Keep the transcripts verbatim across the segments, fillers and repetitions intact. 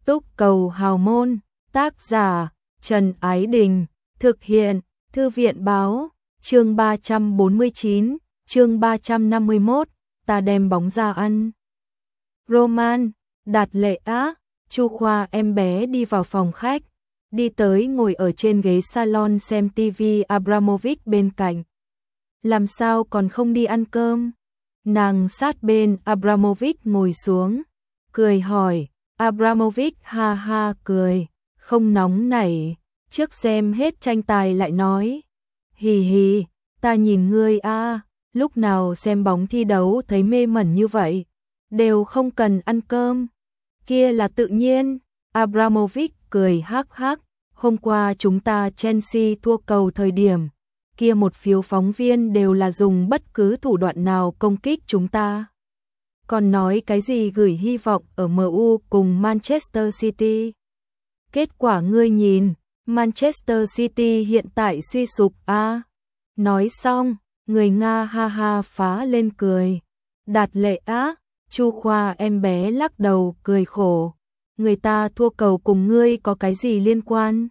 Túc Cầu Hào Môn, tác giả Trần Ái Đình, thực hiện Thư viện Báo, chương ba trăm bốn mươi chín, chương ba trăm năm mươi mốt, ta đem bóng ra ăn. Roman, Đạt Lệ Á, Chu Khoa em bé đi vào phòng khách, đi tới ngồi ở trên ghế salon xem tivi Abramovich bên cạnh. Làm sao còn không đi ăn cơm? Nàng sát bên Abramovich ngồi xuống, cười hỏi. Abramovich ha ha cười, không nóng nảy, trước xem hết tranh tài lại nói. Hì hì, ta nhìn ngươi a, lúc nào xem bóng thi đấu thấy mê mẩn như vậy, đều không cần ăn cơm. Kia là tự nhiên, Abramovich cười hắc hắc, hôm qua chúng ta Chelsea thua cầu thời điểm, kia một phiếu phóng viên đều là dùng bất cứ thủ đoạn nào công kích chúng ta. Còn nói cái gì gửi hy vọng ở em u cùng Manchester City. Kết quả ngươi nhìn, Manchester City hiện tại suy sụp a. À. Nói xong, người Nga ha ha phá lên cười. Đạt Lệ Á, Chu Khoa em bé lắc đầu cười khổ. Người ta thua cầu cùng ngươi có cái gì liên quan?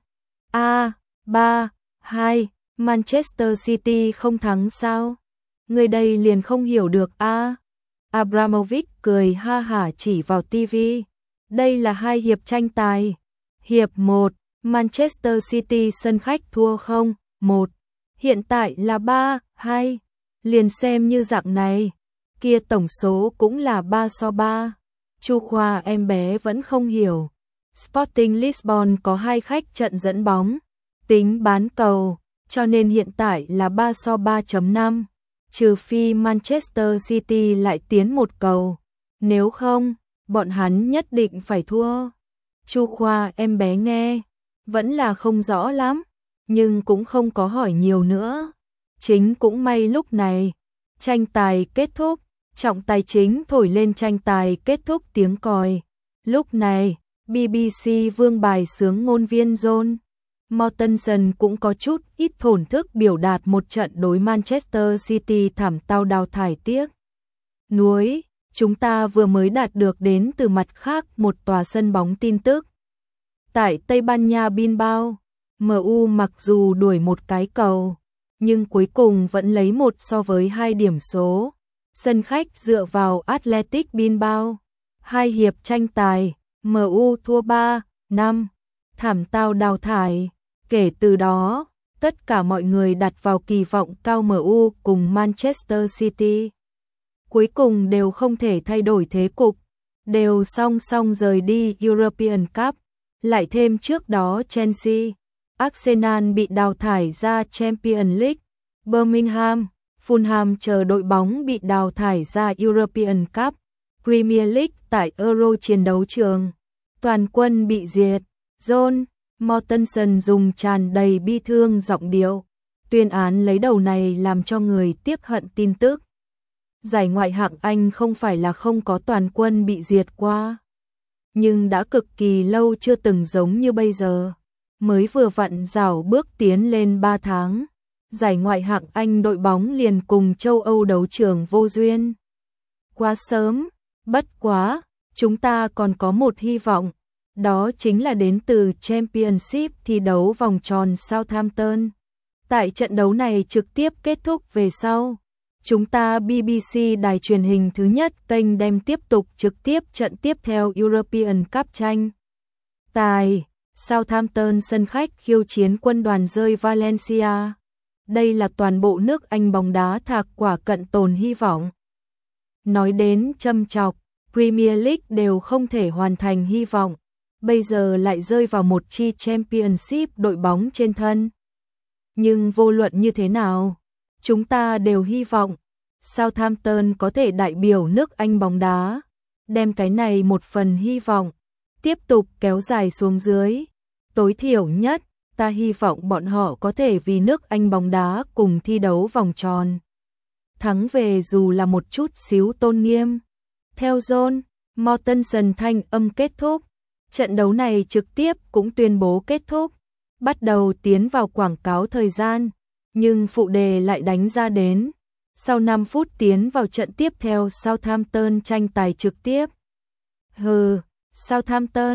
A, ba, hai, Manchester City không thắng sao? Người đây liền không hiểu được a. À. Abramovich cười ha hả chỉ vào tivi. Đây là hai hiệp tranh tài. Hiệp một, Manchester City sân khách thua không, một. Hiện tại là ba, hai. Liền xem như dạng này. Kia tổng số cũng là ba so ba. Chu Khoa em bé vẫn không hiểu. Sporting Lisbon có hai khách trận dẫn bóng. Tính bán cầu, cho nên hiện tại là ba so ba chấm năm. Trừ phi Manchester City lại tiến một cầu, nếu không, bọn hắn nhất định phải thua. Chu Khoa em bé nghe, vẫn là không rõ lắm, nhưng cũng không có hỏi nhiều nữa. Chính cũng may lúc này, tranh tài kết thúc, trọng tài chính thổi lên tranh tài kết thúc tiếng còi. Lúc này, bê bê xê vương bài sướng ngôn viên John Mortensen cũng có chút ít thổn thức biểu đạt một trận đối Manchester City thảm tao đào thải tiếc. Nuối, chúng ta vừa mới đạt được đến từ mặt khác một tòa sân bóng tin tức. Tại Tây Ban Nha Bilbao, em u mặc dù đuổi một cái cầu, nhưng cuối cùng vẫn lấy một so với hai điểm số. Sân khách dựa vào Athletic Bilbao. Hai hiệp tranh tài, em u thua ba, năm, thảm tao đào thải. Kể từ đó, tất cả mọi người đặt vào kỳ vọng cao em u cùng Manchester City. Cuối cùng đều không thể thay đổi thế cục, đều song song rời đi European Cup, lại thêm trước đó Chelsea, Arsenal bị đào thải ra Champions League, Birmingham, Fulham chờ đội bóng bị đào thải ra European Cup, Premier League tại Euro chiến đấu trường, toàn quân bị diệt. John Mortensen dùng tràn đầy bi thương giọng điệu, tuyên án lấy đầu này làm cho người tiếc hận tin tức. Giải ngoại hạng Anh không phải là không có toàn quân bị diệt qua, nhưng đã cực kỳ lâu chưa từng giống như bây giờ. Mới vừa vặn rảo bước tiến lên ba tháng, giải ngoại hạng Anh đội bóng liền cùng châu Âu đấu trường vô duyên. Quá sớm, bất quá, chúng ta còn có một hy vọng. Đó chính là đến từ Championship thi đấu vòng tròn Southampton. Tại trận đấu này trực tiếp kết thúc về sau, chúng ta bê bê xê đài truyền hình thứ nhất kênh đem tiếp tục trực tiếp trận tiếp theo European Cup tranh tài. Southampton sân khách khiêu chiến quân đoàn rơi Valencia. Đây là toàn bộ nước Anh bóng đá thạc quả cận tồn hy vọng. Nói đến châm chọc, Premier League đều không thể hoàn thành hy vọng. Bây giờ lại rơi vào một chi Championship đội bóng trên thân. Nhưng vô luận như thế nào, chúng ta đều hy vọng Southampton có thể đại biểu nước Anh bóng đá, đem cái này một phần hy vọng tiếp tục kéo dài xuống dưới. Tối thiểu nhất, ta hy vọng bọn họ có thể vì nước Anh bóng đá cùng thi đấu vòng tròn. Thắng về dù là một chút xíu tôn nghiêm. Theo John Mortensen thanh âm kết thúc, trận đấu này trực tiếp cũng tuyên bố kết thúc, bắt đầu tiến vào quảng cáo thời gian, nhưng phụ đề lại đánh ra đến. Sau năm phút tiến vào trận tiếp theo Southampton tranh tài trực tiếp. Hừ, Southampton,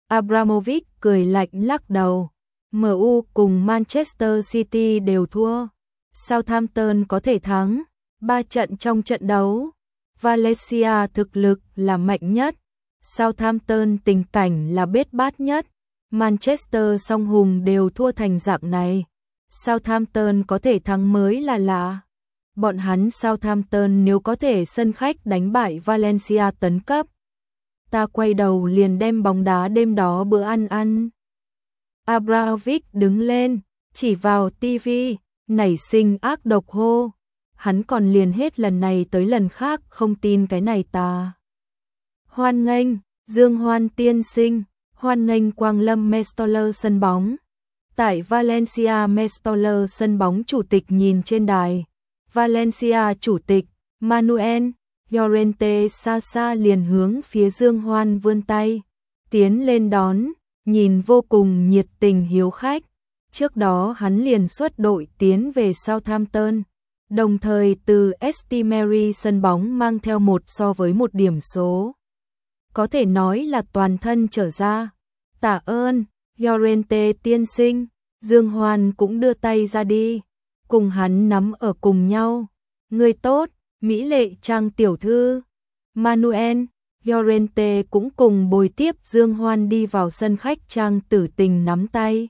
Abramovich cười lạnh lắc đầu. em u cùng Manchester City đều thua. Southampton có thể thắng ba trận trong trận đấu. Valencia thực lực là mạnh nhất. Southampton tình cảnh là bết bát nhất. Manchester song hùng đều thua thành dạng này. Southampton có thể thắng mới là lạ. Bọn hắn Southampton nếu có thể sân khách đánh bại Valencia tấn cấp, ta quay đầu liền đem bóng đá đêm đó bữa ăn ăn. Abramovich đứng lên, chỉ vào tivi, nảy sinh ác độc hô. Hắn còn liền hết lần này tới lần khác không tin cái này ta. Hoan nghênh, Dương Hoan tiên sinh, hoan nghênh Quang Lâm Mestalla sân bóng. Tại Valencia Mestalla sân bóng, chủ tịch nhìn trên đài. Valencia chủ tịch Manuel Llorente xa xa liền hướng phía Dương Hoan vươn tay, tiến lên đón, nhìn vô cùng nhiệt tình hiếu khách. Trước đó hắn liền xuất đội tiến về Southampton, đồng thời từ St Mary sân bóng mang theo một so với một điểm số. Có thể nói là toàn thân trở ra. Tạ ơn, Llorente tiên sinh. Dương Hoan cũng đưa tay ra đi, cùng hắn nắm ở cùng nhau. Người tốt, mỹ lệ Trang tiểu thư. Manuel Llorente cũng cùng bồi tiếp Dương Hoan đi vào sân khách, Trang tử tình nắm tay.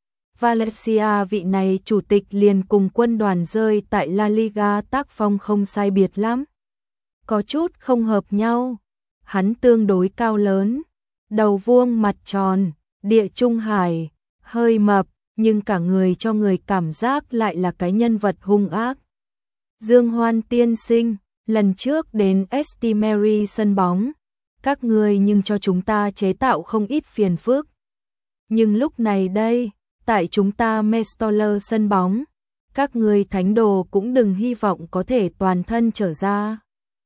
Valencia vị này chủ tịch liền cùng quân đoàn rơi tại La Liga tác phong không sai biệt lắm. Có chút không hợp nhau. Hắn tương đối cao lớn, đầu vuông mặt tròn, địa trung hải, hơi mập, nhưng cả người cho người cảm giác lại là cái nhân vật hung ác. Dương Hoan tiên sinh, lần trước đến St Mary sân bóng, các người nhưng cho chúng ta chế tạo không ít phiền phức. Nhưng lúc này đây, tại chúng ta Mestalla sân bóng, các người thánh đồ cũng đừng hy vọng có thể toàn thân trở ra.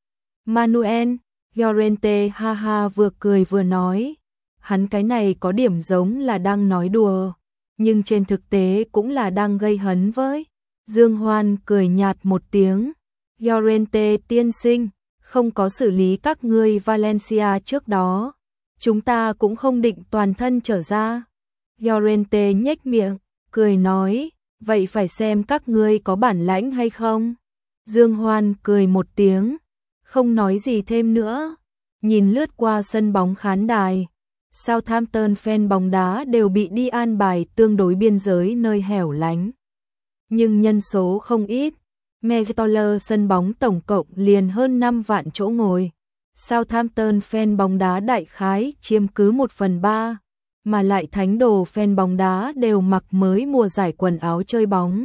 Manuel Llorente ha ha vừa cười vừa nói, hắn cái này có điểm giống là đang nói đùa, nhưng trên thực tế cũng là đang gây hấn với. Dương Hoan cười nhạt một tiếng, Llorente tiên sinh, không có xử lý các ngươi Valencia trước đó, chúng ta cũng không định toàn thân trở ra. Llorente nhếch miệng, cười nói, vậy phải xem các ngươi có bản lãnh hay không. Dương Hoan cười một tiếng, không nói gì thêm nữa, nhìn lướt qua sân bóng khán đài. Southampton fan bóng đá đều bị đi an bài tương đối biên giới nơi hẻo lánh, nhưng nhân số không ít. Mestalla sân bóng tổng cộng liền hơn năm vạn chỗ ngồi. Southampton fan bóng đá đại khái chiếm cứ một phần ba, mà lại thánh đồ fan bóng đá đều mặc mới mùa giải quần áo chơi bóng,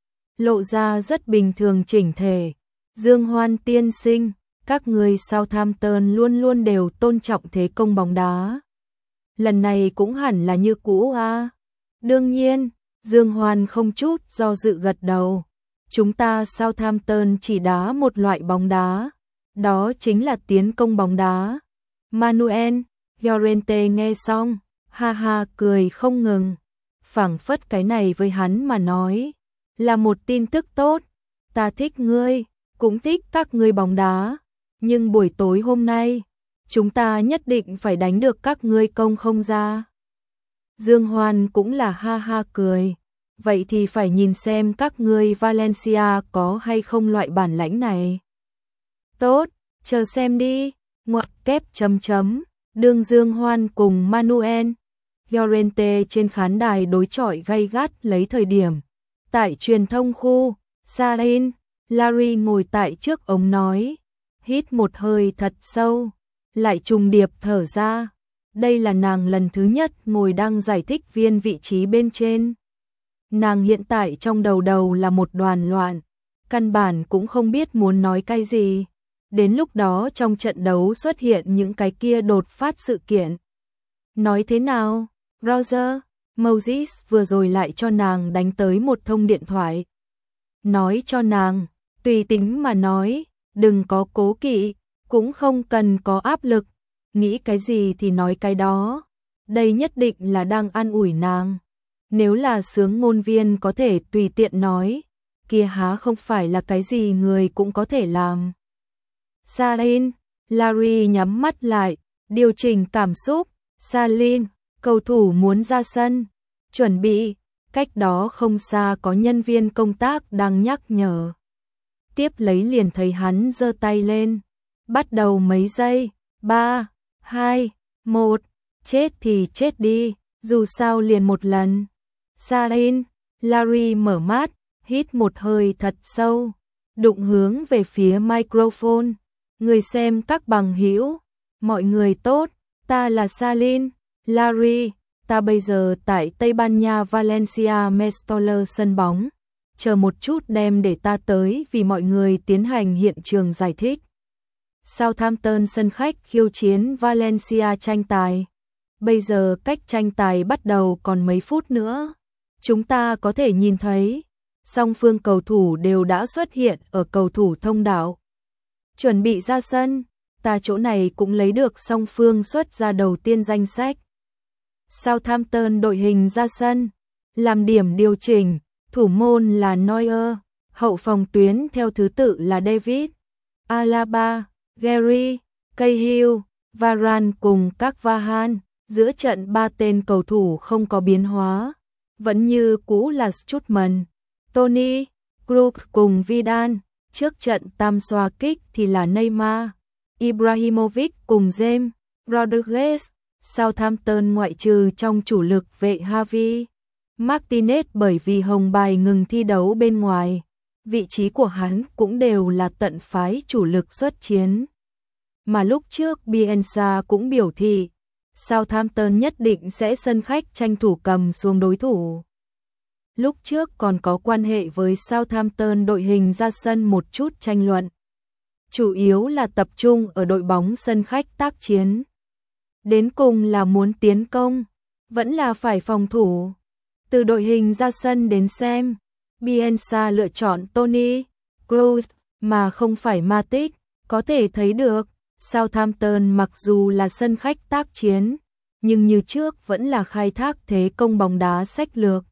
lộ ra rất bình thường chỉnh thể. Dương Hoan tiên sinh, các người Southampton luôn luôn đều tôn trọng thế công bóng đá. Lần này cũng hẳn là như cũ à? Đương nhiên, Dương Hoan không chút do dự gật đầu. Chúng ta Southampton chỉ đá một loại bóng đá, đó chính là tiến công bóng đá. Manuel Llorente nghe xong, ha ha cười không ngừng, phảng phất cái này với hắn mà nói là một tin tức tốt. Ta thích ngươi, cũng thích các ngươi bóng đá, nhưng buổi tối hôm nay, chúng ta nhất định phải đánh được các ngươi công không ra. Dương Hoan cũng là ha ha cười, vậy thì phải nhìn xem các ngươi Valencia có hay không loại bản lãnh này. Tốt, chờ xem đi, ngoặc kép chấm chấm, đương Dương Hoan cùng Manuel Llorente trên khán đài đối chọi gay gắt lấy thời điểm. Tại truyền thông khu, Sarin, Larry ngồi tại trước ống nói, hít một hơi thật sâu, lại trùng điệp thở ra. Đây là nàng lần thứ nhất ngồi đăng giải thích viên vị trí bên trên. Nàng hiện tại trong đầu đầu là một đoàn loạn, căn bản cũng không biết muốn nói cái gì. Đến lúc đó trong trận đấu xuất hiện những cái kia đột phát sự kiện. Nói thế nào? Roger, Moses vừa rồi lại cho nàng đánh tới một thông điện thoại. Nói cho nàng, tùy tính mà nói, đừng có cố kỵ, cũng không cần có áp lực, nghĩ cái gì thì nói cái đó. Đây nhất định là đang an ủi nàng. Nếu là sướng ngôn viên có thể tùy tiện nói, kia há không phải là cái gì người cũng có thể làm. Sarin, Larry nhắm mắt lại, điều chỉnh cảm xúc. Sarin, cầu thủ muốn ra sân, chuẩn bị, cách đó không xa có nhân viên công tác đang nhắc nhở. Tiếp lấy liền thấy hắn giơ tay lên, bắt đầu mấy giây, ba, hai, một, chết thì chết đi, dù sao liền một lần. Salin, Larry mở mắt, hít một hơi thật sâu, đụng hướng về phía microphone. Người xem các bằng hữu, mọi người tốt, ta là Salin, Larry, ta bây giờ tại Tây Ban Nha Valencia Mestoller sân bóng. Chờ một chút đem để ta tới vì mọi người tiến hành hiện trường giải thích. Southampton sân khách khiêu chiến Valencia tranh tài. Bây giờ cách tranh tài bắt đầu còn mấy phút nữa. Chúng ta có thể nhìn thấy, song phương cầu thủ đều đã xuất hiện ở cầu thủ thông đạo. Chuẩn bị ra sân, ta chỗ này cũng lấy được song phương xuất ra đầu tiên danh sách. Southampton đội hình ra sân, làm điểm điều chỉnh, thủ môn là Neuer, hậu phòng tuyến theo thứ tự là David, Alaba, Gary, Cahill, Varane cùng các Vahan. Giữa trận ba tên cầu thủ không có biến hóa, vẫn như cũ là Strootman, Tony, Kroos cùng Vidal. Trước trận tam xoa kích thì là Neymar, Ibrahimovic cùng James Rodriguez. Southampton ngoại trừ trong chủ lực vệ Javi Martinez bởi vì hồng bài ngừng thi đấu bên ngoài, vị trí của hắn cũng đều là tận phái chủ lực xuất chiến. Mà lúc trước Bielsa cũng biểu thị Southampton nhất định sẽ sân khách tranh thủ cầm xuống đối thủ. Lúc trước còn có quan hệ với Southampton đội hình ra sân một chút tranh luận. Chủ yếu là tập trung ở đội bóng sân khách tác chiến. Đến cùng là muốn tiến công, vẫn là phải phòng thủ. Từ đội hình ra sân đến xem, Bielsa lựa chọn Tony, Kroos mà không phải Matic, có thể thấy được. Southampton mặc dù là sân khách tác chiến, nhưng như trước vẫn là khai thác thế công bóng đá sách lược.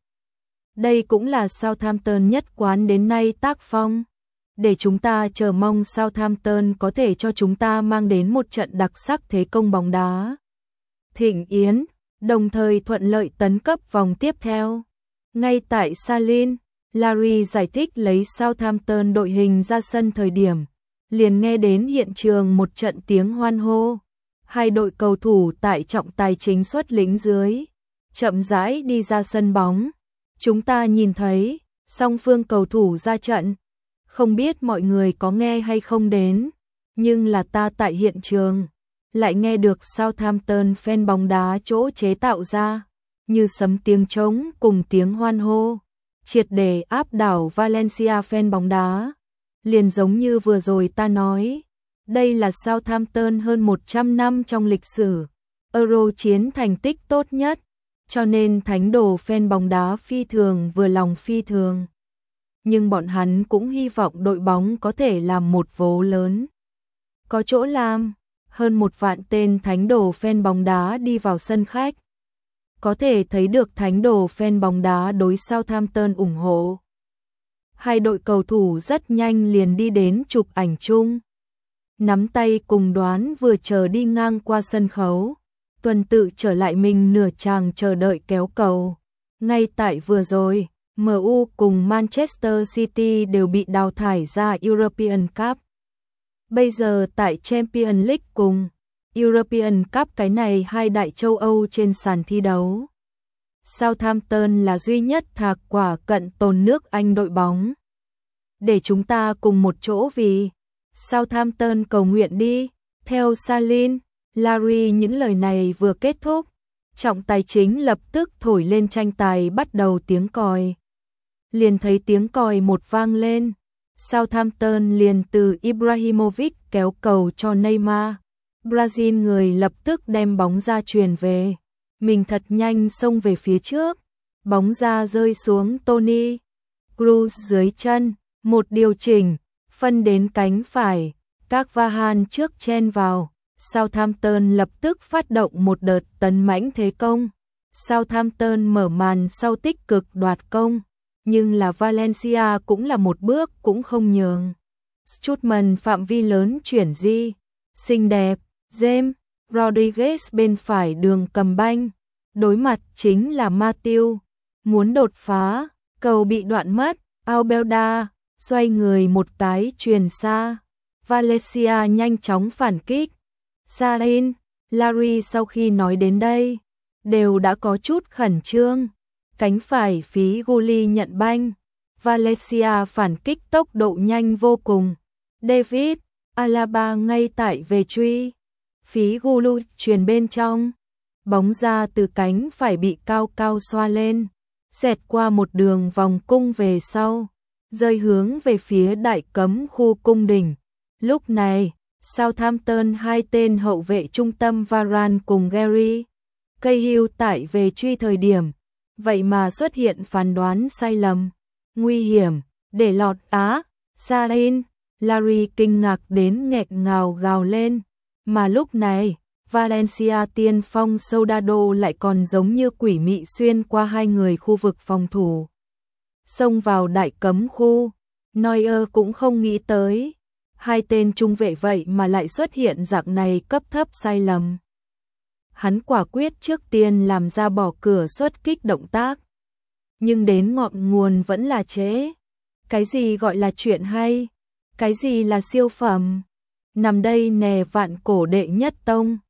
Đây cũng là Southampton nhất quán đến nay tác phong. Để chúng ta chờ mong Southampton có thể cho chúng ta mang đến một trận đặc sắc thế công bóng đá thịnh yến, đồng thời thuận lợi tấn cấp vòng tiếp theo. Ngay tại Salin, Larry giải thích lấy Southampton đội hình ra sân thời điểm, liền nghe đến hiện trường một trận tiếng hoan hô. Hai đội cầu thủ tại trọng tài chính xuất lĩnh dưới, chậm rãi đi ra sân bóng. Chúng ta nhìn thấy, song phương cầu thủ ra trận. Không biết mọi người có nghe hay không đến, nhưng là ta tại hiện trường, lại nghe được Southampton fan bóng đá chỗ chế tạo ra, như sấm tiếng trống cùng tiếng hoan hô, triệt để áp đảo Valencia fan bóng đá. Liền giống như vừa rồi ta nói, đây là Southampton hơn một trăm năm trong lịch sử Euro chiến thành tích tốt nhất, cho nên thánh đồ fan bóng đá phi thường vừa lòng phi thường. Nhưng bọn hắn cũng hy vọng đội bóng có thể làm một vố lớn. Có chỗ làm, hơn một vạn tên thánh đồ fan bóng đá đi vào sân khách. Có thể thấy được thánh đồ fan bóng đá đối Southampton ủng hộ. Hai đội cầu thủ rất nhanh liền đi đến chụp ảnh chung. Nắm tay cùng đoán vừa chờ đi ngang qua sân khấu. Tuần tự trở lại mình nửa chàng chờ đợi kéo cầu. Ngay tại vừa rồi, em u cùng Manchester City đều bị đào thải ra European Cup. Bây giờ tại Champions League cùng European Cup, cái này hai đại châu Âu trên sàn thi đấu, Southampton là duy nhất thạc quả cận tồn nước Anh đội bóng. Để chúng ta cùng một chỗ vì Southampton cầu nguyện đi. Theo Salin, Larry những lời này vừa kết thúc, trọng tài chính lập tức thổi lên tranh tài bắt đầu tiếng còi. Liền thấy tiếng còi một vang lên, Southampton liền từ Ibrahimovic kéo cầu cho Neymar. Brazil người lập tức đem bóng ra truyền về. Mình thật nhanh xông về phía trước, bóng ra rơi xuống Tony Kroos dưới chân, một điều chỉnh, phân đến cánh phải, các Vahan trước chen vào. Southampton lập tức phát động một đợt tấn mãnh thế công. Southampton mở màn sau tích cực đoạt công, nhưng là Valencia cũng là một bước cũng không nhường. Strootman phạm vi lớn chuyển di, xinh đẹp, James Rodriguez bên phải đường cầm banh, đối mặt chính là Matthew, muốn đột phá, cầu bị đoạn mất, Albelda xoay người một cái truyền xa, Valencia nhanh chóng phản kích. Sarin, Larry sau khi nói đến đây, đều đã có chút khẩn trương. Cánh phải phí Gully nhận banh, Valencia phản kích tốc độ nhanh vô cùng. David, Alaba ngay tại về truy, phí Gulu truyền bên trong, bóng ra từ cánh phải bị cao cao xoa lên, xẹt qua một đường vòng cung về sau, rơi hướng về phía đại cấm khu cung đình. Lúc này, Southampton hai tên hậu vệ trung tâm Varane cùng Gary Cahill tại về truy thời điểm, vậy mà xuất hiện phán đoán sai lầm, nguy hiểm, để lọt á, Sarin, Larry kinh ngạc đến nghẹt ngào gào lên, mà lúc này, Valencia tiên phong Soldado lại còn giống như quỷ mị xuyên qua hai người khu vực phòng thủ, xông vào đại cấm khu. Neuer cũng không nghĩ tới, hai tên trung vệ vậy mà lại xuất hiện dạng này cấp thấp sai lầm. Hắn quả quyết trước tiên làm ra bỏ cửa xuất kích động tác, nhưng đến ngọn nguồn vẫn là trễ. Cái gì gọi là chuyện hay? Cái gì là siêu phẩm? Nằm đây nè vạn cổ đệ nhất tông.